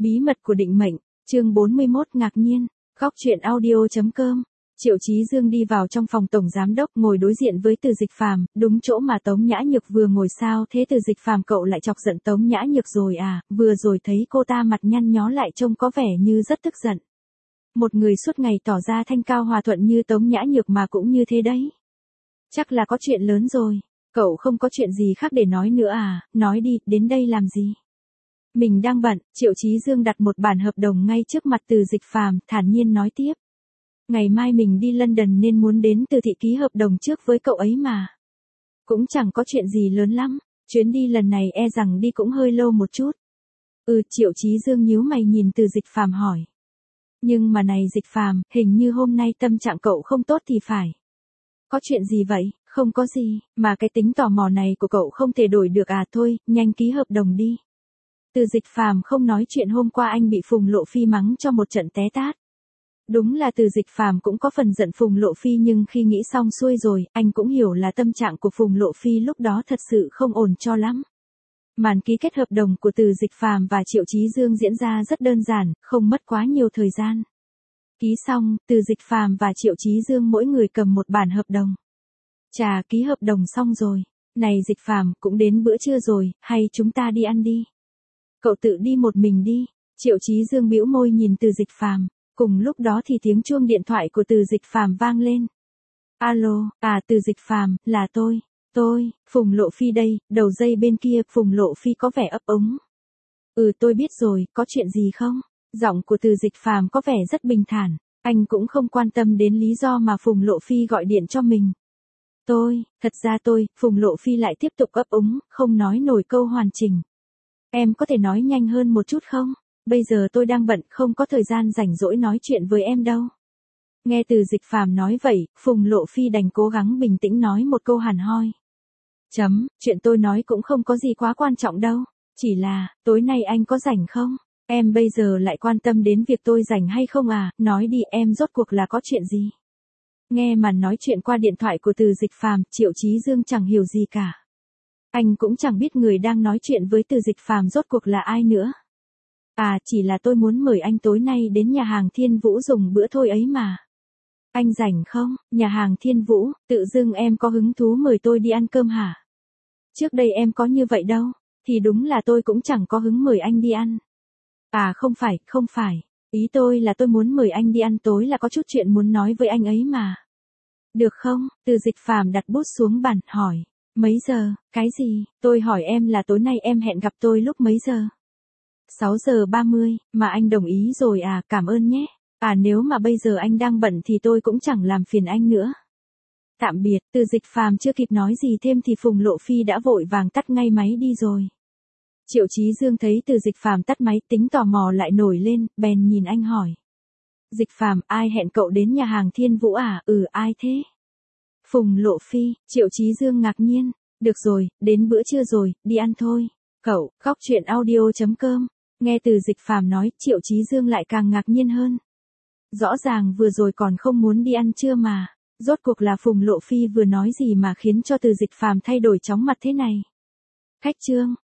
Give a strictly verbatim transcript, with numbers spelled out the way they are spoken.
Bí mật của định mệnh, chương bốn mươi mốt ngạc nhiên, góc truyện audio.com. Triệu Chí Dương đi vào trong phòng tổng giám đốc ngồi đối diện với Từ Dịch Phàm, đúng chỗ mà Tống Nhã Nhược vừa ngồi. Sao thế Từ Dịch Phàm, cậu lại chọc giận Tống Nhã Nhược rồi à? Vừa rồi thấy cô ta mặt nhăn nhó lại trông có vẻ như rất tức giận. Một người suốt ngày tỏ ra thanh cao hòa thuận như Tống Nhã Nhược mà cũng như thế đấy. Chắc là có chuyện lớn rồi. Cậu không có chuyện gì khác để nói nữa à? Nói đi, đến đây làm gì? Mình đang bận. Triệu Chí Dương đặt một bản hợp đồng ngay trước mặt Từ Dịch Phàm, thản nhiên nói tiếp. Ngày mai mình đi London nên muốn đến Từ thị ký hợp đồng trước với cậu ấy mà. Cũng chẳng có chuyện gì lớn lắm, chuyến đi lần này e rằng đi cũng hơi lâu một chút. Ừ, Triệu Chí Dương nhíu mày nhìn Từ Dịch Phàm hỏi. Nhưng mà này Dịch Phàm, hình như hôm nay tâm trạng cậu không tốt thì phải. Có chuyện gì vậy? Không có gì, mà cái tính tò mò này của cậu không thể đổi được à? Thôi, nhanh ký hợp đồng đi. Từ Dịch Phàm không nói chuyện hôm qua anh bị Phùng Lộ Phi mắng cho một trận té tát. Đúng là Từ Dịch Phàm cũng có phần giận Phùng Lộ Phi, nhưng khi nghĩ xong xuôi rồi, anh cũng hiểu là tâm trạng của Phùng Lộ Phi lúc đó thật sự không ổn cho lắm. Màn ký kết hợp đồng của Từ Dịch Phàm và Triệu Chí Dương diễn ra rất đơn giản, không mất quá nhiều thời gian. Ký xong, Từ Dịch Phàm và Triệu Chí Dương mỗi người cầm một bản hợp đồng. Chà, ký hợp đồng xong rồi. Này Dịch Phàm, cũng đến bữa trưa rồi, hay chúng ta đi ăn đi? Cậu tự đi một mình đi. Triệu Chí Dương bĩu môi nhìn Từ Dịch Phàm. Cùng lúc đó thì tiếng chuông điện thoại của Từ Dịch Phàm vang lên. Alo, à Từ Dịch Phàm, là tôi. Tôi, Phùng Lộ Phi đây. Đầu dây bên kia Phùng Lộ Phi có vẻ ấp úng. Ừ, tôi biết rồi, có chuyện gì không? Giọng của Từ Dịch Phàm có vẻ rất bình thản. Anh cũng không quan tâm đến lý do mà Phùng Lộ Phi gọi điện cho mình. Tôi, thật ra tôi, Phùng Lộ Phi lại tiếp tục ấp úng, không nói nổi câu hoàn chỉnh. Em có thể nói nhanh hơn một chút không? Bây giờ tôi đang bận, không có thời gian rảnh rỗi nói chuyện với em đâu. Nghe Từ Dịch Phàm nói vậy, Phùng Lộ Phi đành cố gắng bình tĩnh nói một câu hẳn hoi. Chấm, chuyện tôi nói cũng không có gì quá quan trọng đâu. Chỉ là, tối nay anh có rảnh không? Em bây giờ lại quan tâm đến việc tôi rảnh hay không à? Nói đi, em rốt cuộc là có chuyện gì? Nghe màn nói chuyện qua điện thoại của Từ Dịch Phàm, Triệu Chí Dương chẳng hiểu gì cả. Anh cũng chẳng biết người đang nói chuyện với Từ Dịch Phàm rốt cuộc là ai nữa. À, chỉ là tôi muốn mời anh tối nay đến nhà hàng Thiên Vũ dùng bữa thôi ấy mà. Anh rảnh không? Nhà hàng Thiên Vũ, tự dưng em có hứng thú mời tôi đi ăn cơm hả? Trước đây em có như vậy đâu, thì đúng là tôi cũng chẳng có hứng mời anh đi ăn. À không phải, không phải, ý tôi là tôi muốn mời anh đi ăn tối là có chút chuyện muốn nói với anh ấy mà. Được không? Từ Dịch Phàm đặt bút xuống bàn, hỏi. Mấy giờ? Cái gì? Tôi hỏi em là tối nay em hẹn gặp tôi lúc mấy giờ? sáu giờ ba mươi, mà anh đồng ý rồi à, cảm ơn nhé. À nếu mà bây giờ anh đang bận thì tôi cũng chẳng làm phiền anh nữa. Tạm biệt. Từ Dịch Phàm chưa kịp nói gì thêm thì Phùng Lộ Phi đã vội vàng tắt ngay máy đi rồi. Triệu Chí Dương thấy Từ Dịch Phàm tắt máy, tính tò mò lại nổi lên, bèn nhìn anh hỏi. Dịch Phàm, ai hẹn cậu đến nhà hàng Thiên Vũ à? Ừ, ai thế? Phùng Lộ Phi. Triệu Chí Dương ngạc nhiên. Được rồi, đến bữa trưa rồi, đi ăn thôi. Cậu, góc truyện audio.com. Nghe Từ Dịch Phàm nói, Triệu Chí Dương lại càng ngạc nhiên hơn. Rõ ràng vừa rồi còn không muốn đi ăn trưa mà. Rốt cuộc là Phùng Lộ Phi vừa nói gì mà khiến cho Từ Dịch Phàm thay đổi chóng mặt thế này? Khách trương,